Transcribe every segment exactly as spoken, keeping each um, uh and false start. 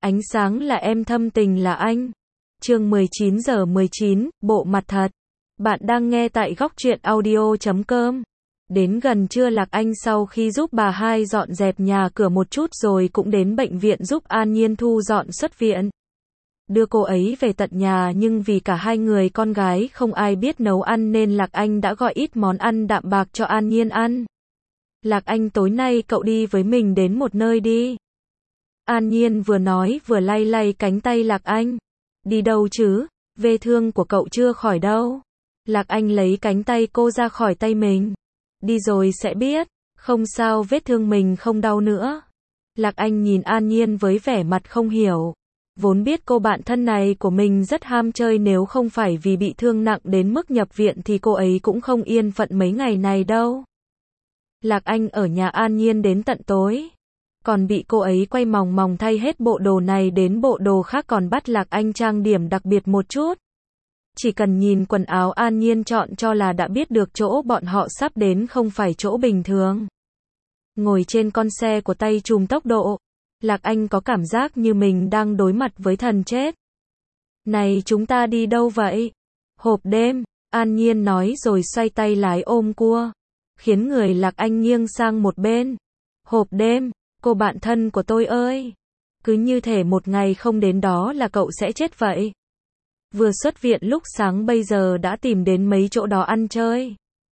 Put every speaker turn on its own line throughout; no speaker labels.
Ánh sáng là em, thâm tình là anh. Chương mười chín giờ mười chín, bộ mặt thật. Bạn đang nghe tại góc truyện audio chấm com. Đến gần trưa Lạc Anh sau khi giúp bà hai dọn dẹp nhà cửa một chút rồi cũng đến bệnh viện giúp An Nhiên thu dọn xuất viện. Đưa cô ấy về tận nhà nhưng vì cả hai người con gái không ai biết nấu ăn nên Lạc Anh đã gọi ít món ăn đạm bạc cho An Nhiên ăn. Lạc Anh, tối nay cậu đi với mình đến một nơi đi. An Nhiên vừa nói vừa lay lay cánh tay Lạc Anh. Đi đâu chứ? Vết thương của cậu chưa khỏi đâu. Lạc Anh lấy cánh tay cô ra khỏi tay mình. Đi rồi sẽ biết. Không sao, vết thương mình không đau nữa. Lạc Anh nhìn An Nhiên với vẻ mặt không hiểu. Vốn biết cô bạn thân này của mình rất ham chơi, nếu không phải vì bị thương nặng đến mức nhập viện thì cô ấy cũng không yên phận mấy ngày này đâu. Lạc Anh ở nhà An Nhiên đến tận tối. Còn bị cô ấy quay mòng mòng thay hết bộ đồ này đến bộ đồ khác, còn bắt Lạc Anh trang điểm đặc biệt một chút. Chỉ cần nhìn quần áo An Nhiên chọn cho là đã biết được chỗ bọn họ sắp đến không phải chỗ bình thường. Ngồi trên con xe của tay trùm tốc độ, Lạc Anh có cảm giác như mình đang đối mặt với thần chết. Này, chúng ta đi đâu vậy? Hộp đêm, An Nhiên nói rồi xoay tay lái ôm cua, khiến người Lạc Anh nghiêng sang một bên. Hộp đêm, cô bạn thân của tôi ơi. Cứ như thể một ngày không đến đó là cậu sẽ chết vậy. Vừa xuất viện lúc sáng bây giờ đã tìm đến mấy chỗ đó ăn chơi.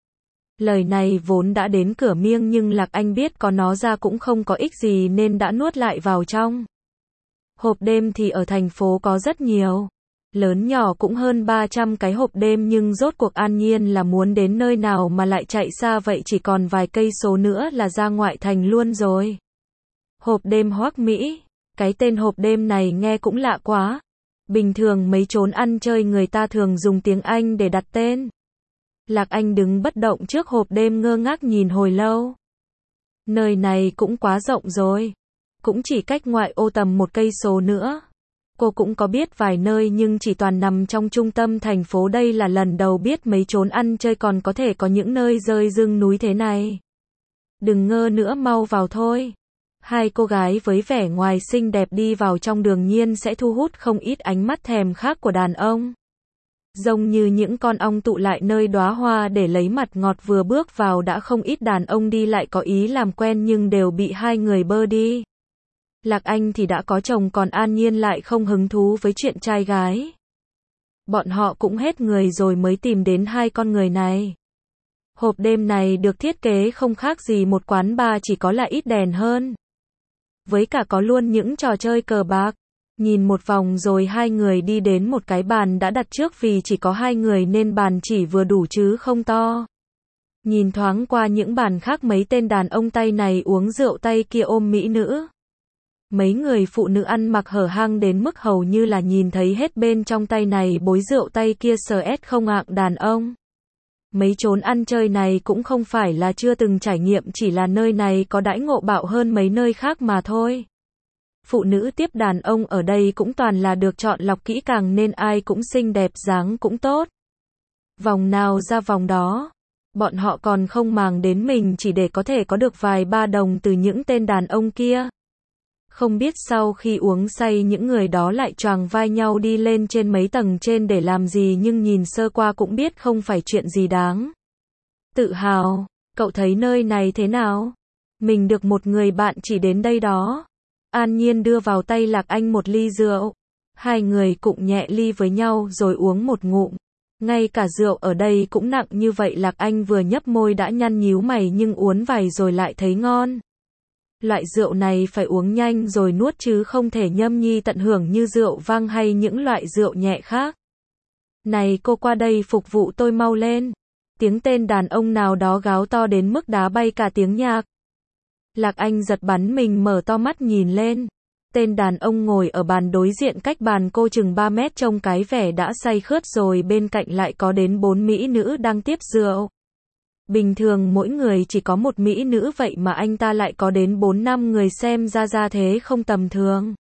Lời này vốn đã đến cửa miệng nhưng Lạc Anh biết có nó ra cũng không có ích gì nên đã nuốt lại vào trong. Hộp đêm thì ở thành phố có rất nhiều. Lớn nhỏ cũng hơn ba trăm cái hộp đêm, nhưng rốt cuộc An Nhiên là muốn đến nơi nào mà lại chạy xa vậy, chỉ còn vài cây số nữa là ra ngoại thành luôn rồi. Hộp đêm Hoắc Mỹ. Cái tên hộp đêm này nghe cũng lạ quá. Bình thường mấy chốn ăn chơi người ta thường dùng tiếng Anh để đặt tên. Lạc Anh đứng bất động trước hộp đêm ngơ ngác nhìn hồi lâu. Nơi này cũng quá rộng rồi. Cũng chỉ cách ngoại ô tầm một cây số nữa. Cô cũng có biết vài nơi nhưng chỉ toàn nằm trong trung tâm thành phố, đây là lần đầu biết mấy chốn ăn chơi còn có thể có những nơi rơi rừng núi thế này. Đừng ngơ nữa, mau vào thôi. Hai cô gái với vẻ ngoài xinh đẹp đi vào trong đương nhiên sẽ thu hút không ít ánh mắt thèm khát của đàn ông. Giống như những con ong tụ lại nơi đóa hoa để lấy mặt ngọt, vừa bước vào đã không ít đàn ông đi lại có ý làm quen nhưng đều bị hai người bơ đi. Lạc Anh thì đã có chồng, còn An Nhiên lại không hứng thú với chuyện trai gái. Bọn họ cũng hết người rồi mới tìm đến hai con người này. Hộp đêm này được thiết kế không khác gì một quán bar, chỉ có là ít đèn hơn. Với cả có luôn những trò chơi cờ bạc. Nhìn một vòng rồi hai người đi đến một cái bàn đã đặt trước, vì chỉ có hai người nên bàn chỉ vừa đủ chứ không to. Nhìn thoáng qua những bàn khác, mấy tên đàn ông tay này uống rượu tay kia ôm mỹ nữ. Mấy người phụ nữ ăn mặc hở hang đến mức hầu như là nhìn thấy hết bên trong, tay này bối rượu tay kia sờ ét không ạng đàn ông. Mấy chốn ăn chơi này cũng không phải là chưa từng trải nghiệm, chỉ là nơi này có đãi ngộ bạo hơn mấy nơi khác mà thôi. Phụ nữ tiếp đàn ông ở đây cũng toàn là được chọn lọc kỹ càng nên ai cũng xinh đẹp, dáng cũng tốt. Vòng nào ra vòng đó. Bọn họ còn không màng đến mình chỉ để có thể có được vài ba đồng từ những tên đàn ông kia. Không biết sau khi uống say những người đó lại choàng vai nhau đi lên trên mấy tầng trên để làm gì, nhưng nhìn sơ qua cũng biết không phải chuyện gì đáng tự hào. Cậu thấy nơi này thế nào? Mình được một người bạn chỉ đến đây đó. An Nhiên đưa vào tay Lạc Anh một ly rượu. Hai người cụng nhẹ ly với nhau rồi uống một ngụm. Ngay cả rượu ở đây cũng nặng như vậy, Lạc Anh vừa nhấp môi đã nhăn nhíu mày, nhưng uốn vài rồi lại thấy ngon. Loại rượu này phải uống nhanh rồi nuốt chứ không thể nhâm nhi tận hưởng như rượu vang hay những loại rượu nhẹ khác. Này cô, qua đây phục vụ tôi mau lên. Tiếng tên đàn ông nào đó gào to đến mức đá bay cả tiếng nhạc. Lạc Anh giật bắn mình mở to mắt nhìn lên. Tên đàn ông ngồi ở bàn đối diện cách bàn cô chừng ba mét, trông cái vẻ đã say khướt rồi, bên cạnh lại có đến bốn mỹ nữ đang tiếp rượu. Bình thường mỗi người chỉ có một mỹ nữ, vậy mà anh ta lại có đến bốn năm người, xem ra ra thế không tầm thường.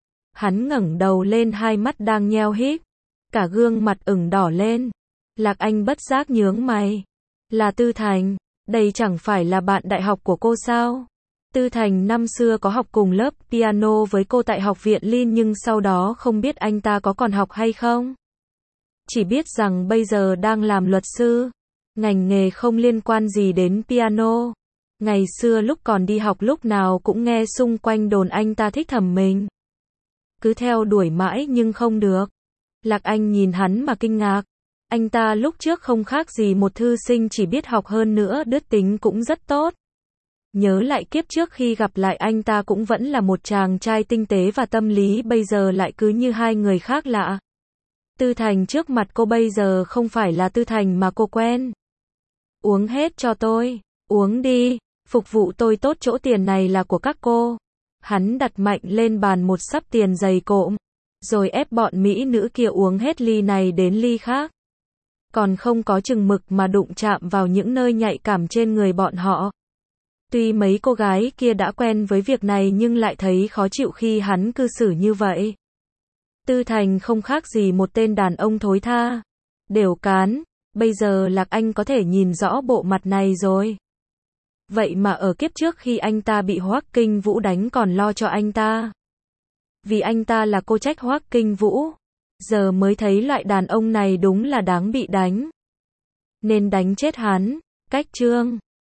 Hắn ngẩng đầu lên, hai mắt đang nheo híp, cả gương mặt ửng đỏ lên. Lạc Anh bất giác nhướng mày. Là Tư Thành, đây chẳng phải là bạn đại học của cô sao? Tư Thành năm xưa có học cùng lớp piano với cô tại học viện Lin nhưng sau đó không biết anh ta có còn học hay không. Chỉ biết rằng bây giờ đang làm luật sư. Ngành nghề không liên quan gì đến piano. Ngày xưa lúc còn đi học lúc nào cũng nghe xung quanh đồn anh ta thích thẩm mình. Cứ theo đuổi mãi nhưng không được. Lạc Anh nhìn hắn mà kinh ngạc. Anh ta lúc trước không khác gì một thư sinh chỉ biết học hơn nữa đức tính cũng rất tốt. Nhớ lại kiếp trước khi gặp lại anh ta cũng vẫn là một chàng trai tinh tế và tâm lý, bây giờ lại cứ như hai người khác lạ. Tư Thành trước mặt cô bây giờ không phải là Tư Thành mà cô quen. Uống hết cho tôi, uống đi, phục vụ tôi tốt, chỗ tiền này là của các cô. Hắn đặt mạnh lên bàn một sắp tiền dày cộm, rồi ép bọn mỹ nữ kia uống hết ly này đến ly khác. Còn không có chừng mực mà đụng chạm vào những nơi nhạy cảm trên người bọn họ. Tuy mấy cô gái kia đã quen với việc này nhưng lại thấy khó chịu khi hắn cư xử như vậy. Tư Thành không khác gì một tên đàn ông thối tha, đều cán, bây giờ Lạc Anh có thể nhìn rõ bộ mặt này rồi. Vậy mà ở kiếp trước khi anh ta bị Hoắc Kinh Vũ đánh còn lo cho anh ta. Vì anh ta là cô trách Hoắc Kinh Vũ. Giờ mới thấy loại đàn ông này đúng là đáng bị đánh. Nên đánh chết hắn. Cách chương